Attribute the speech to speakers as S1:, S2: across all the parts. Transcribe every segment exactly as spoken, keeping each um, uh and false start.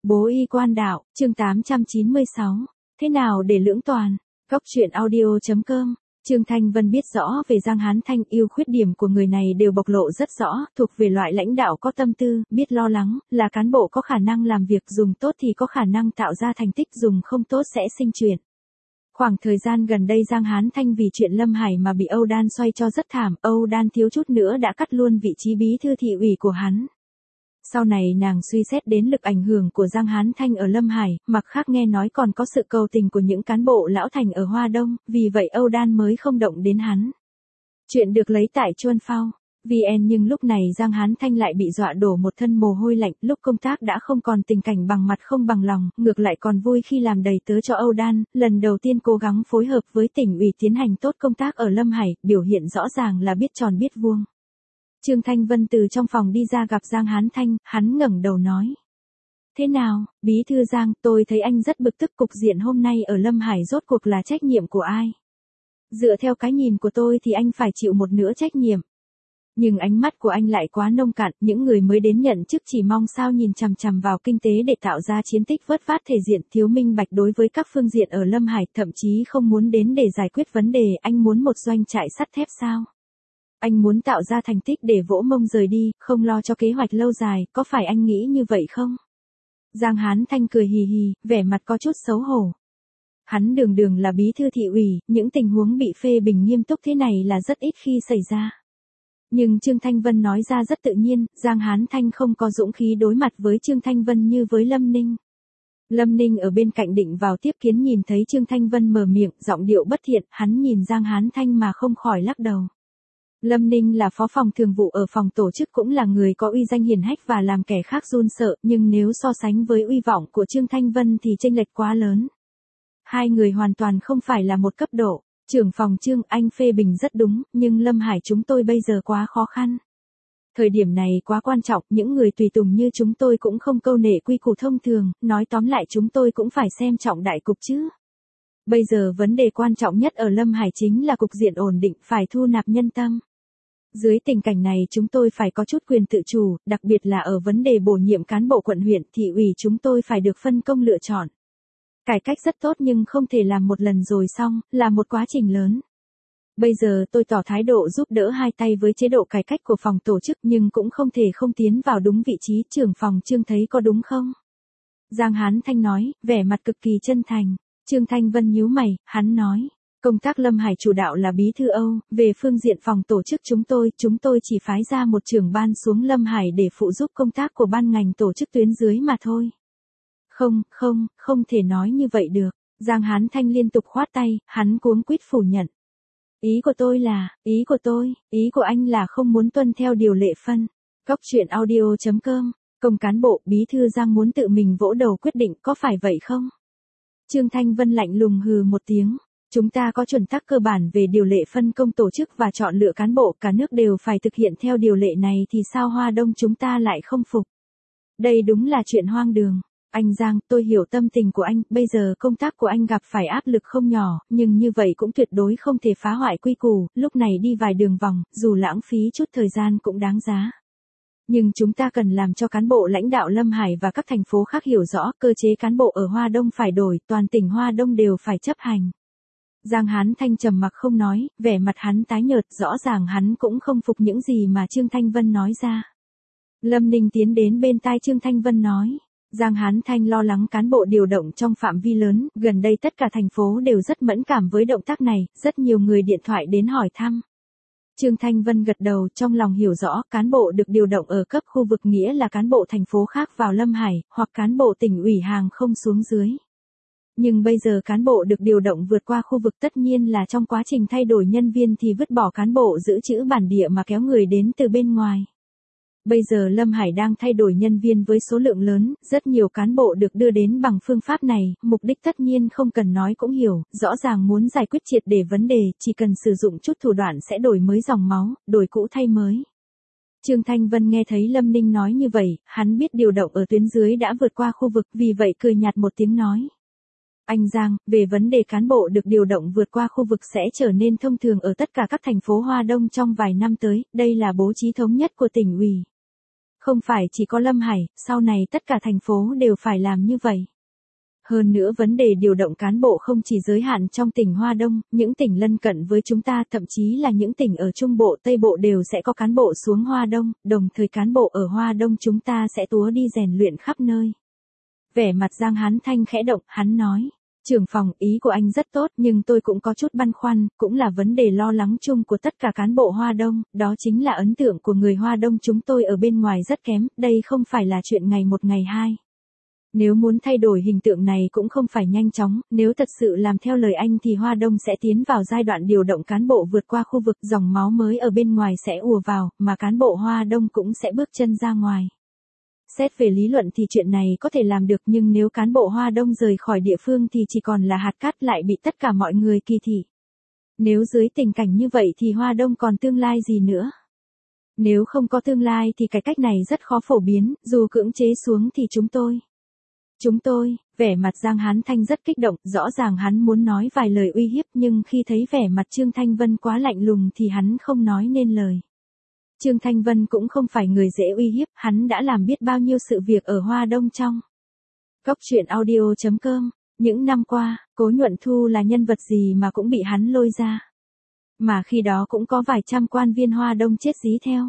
S1: Bố y quan đạo, chương tám trăm chín mươi sáu. Thế nào để lưỡng toàn? Góc truyện audio.com. Trương Thanh Vân biết rõ về Giang Hán Thanh, ưu khuyết điểm của người này đều bộc lộ rất rõ, thuộc về loại lãnh đạo có tâm tư, biết lo lắng, là cán bộ có khả năng làm việc, dùng tốt thì có khả năng tạo ra thành tích, dùng không tốt sẽ sinh chuyện. Khoảng thời gian gần đây Giang Hán Thanh vì chuyện Lâm Hải mà bị Âu Đan xoay cho rất thảm, Âu Đan thiếu chút nữa đã cắt luôn vị trí bí thư thị ủy của hắn. Sau này nàng suy xét đến lực ảnh hưởng của Giang Hán Thanh ở Lâm Hải, mặt khác nghe nói còn có sự cầu tình của những cán bộ lão thành ở Hoa Đông, vì vậy Âu Đan mới không động đến hắn. Chuyện được lấy tại Chuân Phao vê en, nhưng lúc này Giang Hán Thanh lại bị dọa đổ một thân mồ hôi lạnh, lúc công tác đã không còn tình cảnh bằng mặt không bằng lòng, ngược lại còn vui khi làm đầy tớ cho Âu Đan, lần đầu tiên cố gắng phối hợp với tỉnh ủy tiến hành tốt công tác ở Lâm Hải, biểu hiện rõ ràng là biết tròn biết vuông. Trương Thanh Vân từ trong phòng đi ra gặp Giang Hán Thanh, hắn ngẩng đầu nói. Thế nào, bí thư Giang, tôi thấy anh rất bực tức, cục diện hôm nay ở Lâm Hải rốt cuộc là trách nhiệm của ai? Dựa theo cái nhìn của tôi thì anh phải chịu một nửa trách nhiệm. Nhưng ánh mắt của anh lại quá nông cạn, những người mới đến nhận chức chỉ mong sao nhìn chằm chằm vào kinh tế để tạo ra chiến tích vớt vát thể diện, thiếu minh bạch đối với các phương diện ở Lâm Hải, thậm chí không muốn đến để giải quyết vấn đề. Anh muốn một doanh trại sắt thép sao? Anh muốn tạo ra thành tích để vỗ mông rời đi, không lo cho kế hoạch lâu dài, có phải anh nghĩ như vậy không? Giang Hán Thanh cười hì hì, vẻ mặt có chút xấu hổ. Hắn đường đường là bí thư thị ủy, những tình huống bị phê bình nghiêm túc thế này là rất ít khi xảy ra. Nhưng Trương Thanh Vân nói ra rất tự nhiên, Giang Hán Thanh không có dũng khí đối mặt với Trương Thanh Vân như với Lâm Ninh. Lâm Ninh ở bên cạnh định vào tiếp kiến, nhìn thấy Trương Thanh Vân mở miệng, giọng điệu bất thiện, hắn nhìn Giang Hán Thanh mà không khỏi lắc đầu. Lâm Ninh là phó phòng thường vụ ở phòng tổ chức, cũng là người có uy danh hiển hách và làm kẻ khác run sợ, nhưng nếu so sánh với uy vọng của Trương Thanh Vân thì chênh lệch quá lớn. Hai người hoàn toàn không phải là một cấp độ. Trưởng phòng Trương, anh phê bình rất đúng, nhưng Lâm Hải chúng tôi bây giờ quá khó khăn. Thời điểm này quá quan trọng, những người tùy tùng như chúng tôi cũng không câu nệ quy củ thông thường, nói tóm lại chúng tôi cũng phải xem trọng đại cục chứ. Bây giờ vấn đề quan trọng nhất ở Lâm Hải chính là cục diện ổn định, phải thu nạp nhân tâm. Dưới tình cảnh này chúng tôi phải có chút quyền tự chủ, đặc biệt là ở vấn đề bổ nhiệm cán bộ quận huyện, thị ủy chúng tôi phải được phân công lựa chọn. Cải cách rất tốt nhưng không thể làm một lần rồi xong, là một quá trình lớn. Bây giờ tôi tỏ thái độ giúp đỡ hai tay với chế độ cải cách của phòng tổ chức, nhưng cũng không thể không tiến vào đúng vị trí. Trưởng phòng Trương thấy có đúng không? Giang Hán Thanh nói, vẻ mặt cực kỳ chân thành. Trương Thanh Vân nhíu mày, hắn nói. Công tác Lâm Hải chủ đạo là bí thư Âu, về phương diện phòng tổ chức chúng tôi, chúng tôi chỉ phái ra một trưởng ban xuống Lâm Hải để phụ giúp công tác của ban ngành tổ chức tuyến dưới mà thôi. Không, không, không thể nói như vậy được. Giang Hán Thanh liên tục khoát tay, hắn cuống quýt phủ nhận. Ý của tôi là, ý của tôi, ý của anh là không muốn tuân theo điều lệ phân. Góc truyện audio.com, công cán bộ, bí thư Giang muốn tự mình vỗ đầu quyết định, có phải vậy không? Trương Thanh Vân lạnh lùng hừ một tiếng. Chúng ta có chuẩn tắc cơ bản về điều lệ phân công tổ chức và chọn lựa cán bộ, cả nước đều phải thực hiện theo điều lệ này thì sao Hoa Đông chúng ta lại không phục? Đây đúng là chuyện hoang đường. Anh Giang, tôi hiểu tâm tình của anh, bây giờ công tác của anh gặp phải áp lực không nhỏ, nhưng như vậy cũng tuyệt đối không thể phá hoại quy củ, lúc này đi vài đường vòng, dù lãng phí chút thời gian cũng đáng giá. Nhưng chúng ta cần làm cho cán bộ lãnh đạo Lâm Hải và các thành phố khác hiểu rõ, cơ chế cán bộ ở Hoa Đông phải đổi, toàn tỉnh Hoa Đông đều phải chấp hành. Giang Hán Thanh trầm mặc không nói, vẻ mặt hắn tái nhợt, rõ ràng hắn cũng không phục những gì mà Trương Thanh Vân nói ra. Lâm Ninh tiến đến bên tai Trương Thanh Vân nói. Giang Hán Thanh lo lắng cán bộ điều động trong phạm vi lớn, gần đây tất cả thành phố đều rất mẫn cảm với động tác này, rất nhiều người điện thoại đến hỏi thăm. Trương Thanh Vân gật đầu, trong lòng hiểu rõ, cán bộ được điều động ở cấp khu vực nghĩa là cán bộ thành phố khác vào Lâm Hải, hoặc cán bộ tỉnh ủy hàng không xuống dưới. Nhưng bây giờ cán bộ được điều động vượt qua khu vực, tất nhiên là trong quá trình thay đổi nhân viên thì vứt bỏ cán bộ giữ chữ bản địa mà kéo người đến từ bên ngoài. Bây giờ Lâm Hải đang thay đổi nhân viên với số lượng lớn, rất nhiều cán bộ được đưa đến bằng phương pháp này, mục đích tất nhiên không cần nói cũng hiểu, rõ ràng muốn giải quyết triệt để vấn đề, chỉ cần sử dụng chút thủ đoạn sẽ đổi mới dòng máu, đổi cũ thay mới. Trương Thanh Vân nghe thấy Lâm Ninh nói như vậy, hắn biết điều động ở tuyến dưới đã vượt qua khu vực, vì vậy cười nhạt một tiếng nói. Anh Giang, về vấn đề cán bộ được điều động vượt qua khu vực sẽ trở nên thông thường ở tất cả các thành phố Hoa Đông trong vài năm tới, đây là bố trí thống nhất của tỉnh ủy. Không phải chỉ có Lâm Hải, sau này tất cả thành phố đều phải làm như vậy. Hơn nữa vấn đề điều động cán bộ không chỉ giới hạn trong tỉnh Hoa Đông, những tỉnh lân cận với chúng ta thậm chí là những tỉnh ở Trung Bộ Tây Bộ đều sẽ có cán bộ xuống Hoa Đông, đồng thời cán bộ ở Hoa Đông chúng ta sẽ túa đi rèn luyện khắp nơi. Vẻ mặt Giang Hán Thanh khẽ động, hắn nói, trưởng phòng, ý của anh rất tốt nhưng tôi cũng có chút băn khoăn, cũng là vấn đề lo lắng chung của tất cả cán bộ Hoa Đông, đó chính là ấn tượng của người Hoa Đông chúng tôi ở bên ngoài rất kém, đây không phải là chuyện ngày một ngày hai. Nếu muốn thay đổi hình tượng này cũng không phải nhanh chóng, nếu thật sự làm theo lời anh thì Hoa Đông sẽ tiến vào giai đoạn điều động cán bộ vượt qua khu vực, dòng máu mới ở bên ngoài sẽ ùa vào, mà cán bộ Hoa Đông cũng sẽ bước chân ra ngoài. Xét về lý luận thì chuyện này có thể làm được nhưng nếu cán bộ Hoa Đông rời khỏi địa phương thì chỉ còn là hạt cát lại bị tất cả mọi người kỳ thị. Nếu dưới tình cảnh như vậy thì Hoa Đông còn tương lai gì nữa? Nếu không có tương lai thì cái cách này rất khó phổ biến, dù cưỡng chế xuống thì chúng tôi. Chúng tôi, vẻ mặt Giang Hán Thanh rất kích động, rõ ràng hắn muốn nói vài lời uy hiếp nhưng khi thấy vẻ mặt Trương Thanh Vân quá lạnh lùng thì hắn không nói nên lời. Trương Thanh Vân cũng không phải người dễ uy hiếp, hắn đã làm biết bao nhiêu sự việc ở Hoa Đông trong. Góc truyện audio chấm com, những năm qua, Cố Nhuận Thu là nhân vật gì mà cũng bị hắn lôi ra. Mà khi đó cũng có vài trăm quan viên Hoa Đông chết dí theo.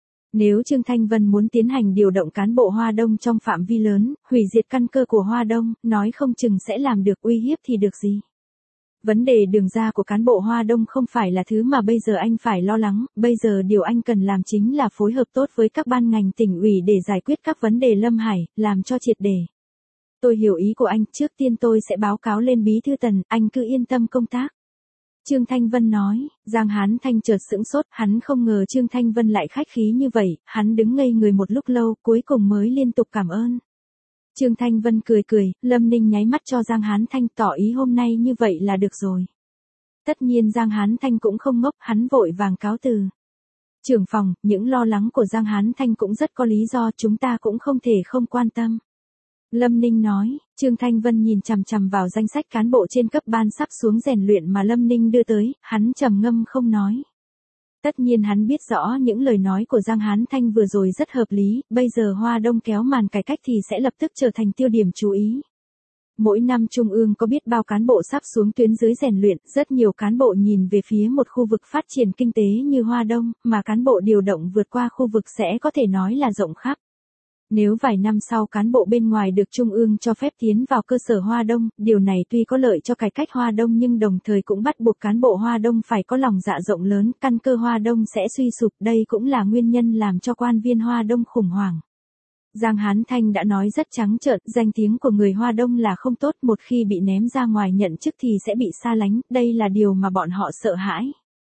S1: Nếu Trương Thanh Vân muốn tiến hành điều động cán bộ Hoa Đông trong phạm vi lớn, hủy diệt căn cơ của Hoa Đông, nói không chừng sẽ làm được uy hiếp thì được gì. Vấn đề đường ra của cán bộ Hoa Đông không phải là thứ mà bây giờ anh phải lo lắng, bây giờ điều anh cần làm chính là phối hợp tốt với các ban ngành tỉnh ủy để giải quyết các vấn đề Lâm Hải, làm cho triệt để. Tôi hiểu ý của anh, trước tiên tôi sẽ báo cáo lên Bí thư Tần, anh cứ yên tâm công tác. Trương Thanh Vân nói, Giang Hán Thanh chợt sững sốt, hắn không ngờ Trương Thanh Vân lại khách khí như vậy, hắn đứng ngây người một lúc lâu, cuối cùng mới liên tục cảm ơn. Trương Thanh Vân cười cười, Lâm Ninh nháy mắt cho Giang Hán Thanh tỏ ý hôm nay như vậy là được rồi. Tất nhiên Giang Hán Thanh cũng không ngốc, hắn vội vàng cáo từ. Trưởng phòng, những lo lắng của Giang Hán Thanh cũng rất có lý do, chúng ta cũng không thể không quan tâm. Lâm Ninh nói, Trương Thanh Vân nhìn chằm chằm vào danh sách cán bộ trên cấp ban sắp xuống rèn luyện mà Lâm Ninh đưa tới, hắn trầm ngâm không nói. Tất nhiên hắn biết rõ những lời nói của Giang Hán Thanh vừa rồi rất hợp lý, bây giờ Hoa Đông kéo màn cải cách thì sẽ lập tức trở thành tiêu điểm chú ý. Mỗi năm Trung ương có biết bao cán bộ sắp xuống tuyến dưới rèn luyện, rất nhiều cán bộ nhìn về phía một khu vực phát triển kinh tế như Hoa Đông, mà cán bộ điều động vượt qua khu vực sẽ có thể nói là rộng khắp. Nếu vài năm sau cán bộ bên ngoài được Trung ương cho phép tiến vào cơ sở Hoa Đông, điều này tuy có lợi cho cải cách Hoa Đông nhưng đồng thời cũng bắt buộc cán bộ Hoa Đông phải có lòng dạ rộng lớn, căn cơ Hoa Đông sẽ suy sụp, đây cũng là nguyên nhân làm cho quan viên Hoa Đông khủng hoảng. Giang Hán Thanh đã nói rất trắng trợn, danh tiếng của người Hoa Đông là không tốt, một khi bị ném ra ngoài nhận chức thì sẽ bị xa lánh, đây là điều mà bọn họ sợ hãi.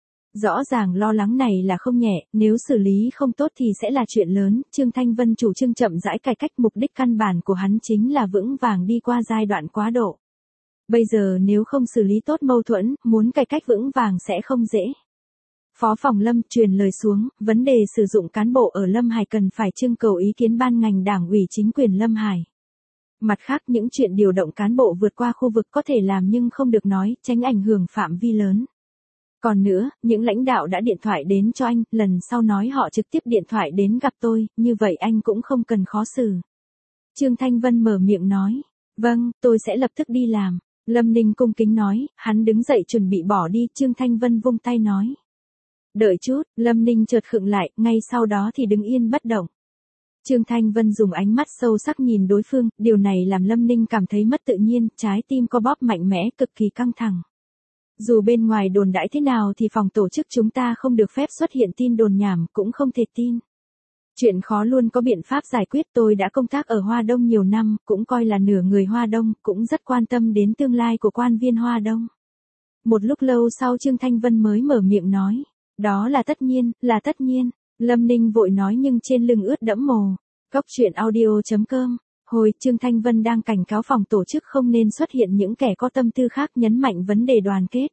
S1: Rõ ràng lo lắng này là không nhẹ, nếu xử lý không tốt thì sẽ là chuyện lớn, Trương Thanh Vân chủ trương chậm rãi cải cách, mục đích căn bản của hắn chính là vững vàng đi qua giai đoạn quá độ. Bây giờ nếu không xử lý tốt mâu thuẫn, muốn cải cách vững vàng sẽ không dễ. Phó phòng Lâm truyền lời xuống, vấn đề sử dụng cán bộ ở Lâm Hải cần phải trưng cầu ý kiến ban ngành đảng ủy chính quyền Lâm Hải. Mặt khác những chuyện điều động cán bộ vượt qua khu vực có thể làm nhưng không được nói, tránh ảnh hưởng phạm vi lớn. Còn nữa, những lãnh đạo đã điện thoại đến cho anh, lần sau nói họ trực tiếp điện thoại đến gặp tôi, như vậy anh cũng không cần khó xử. Trương Thanh Vân mở miệng nói, vâng, tôi sẽ lập tức đi làm. Lâm Ninh cung kính nói, hắn đứng dậy chuẩn bị bỏ đi, Trương Thanh Vân vung tay nói. Đợi chút, Lâm Ninh chợt khựng lại, ngay sau đó thì đứng yên bất động. Trương Thanh Vân dùng ánh mắt sâu sắc nhìn đối phương, điều này làm Lâm Ninh cảm thấy mất tự nhiên, trái tim co bóp mạnh mẽ, cực kỳ căng thẳng. Dù bên ngoài đồn đãi thế nào thì phòng tổ chức chúng ta không được phép xuất hiện tin đồn nhảm, cũng không thể tin. Chuyện khó luôn có biện pháp giải quyết, tôi đã công tác ở Hoa Đông nhiều năm, cũng coi là nửa người Hoa Đông, cũng rất quan tâm đến tương lai của quan viên Hoa Đông. Một lúc lâu sau Trương Thanh Vân mới mở miệng nói, đó là tất nhiên, là tất nhiên. Lâm Ninh vội nói nhưng trên lưng ướt đẫm mồ. Góc truyện audio chấm com. Hồi Trương Thanh Vân đang cảnh cáo phòng tổ chức không nên xuất hiện những kẻ có tâm tư khác, nhấn mạnh vấn đề đoàn kết.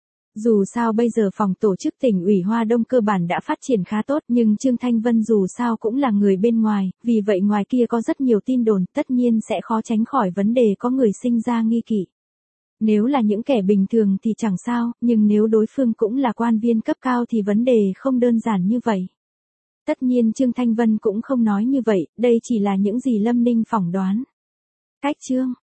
S1: Dù sao bây giờ phòng tổ chức tỉnh ủy Hoa Đông cơ bản đã phát triển khá tốt, nhưng Trương Thanh Vân dù sao cũng là người bên ngoài, vì vậy ngoài kia có rất nhiều tin đồn, tất nhiên sẽ khó tránh khỏi vấn đề có người sinh ra nghi kỵ. Nếu là những kẻ bình thường thì chẳng sao, nhưng nếu đối phương cũng là quan viên cấp cao thì vấn đề không đơn giản như vậy. Tất nhiên Trương Thanh Vân cũng không nói như vậy, đây chỉ là những gì Lâm Ninh phỏng đoán. Cách chương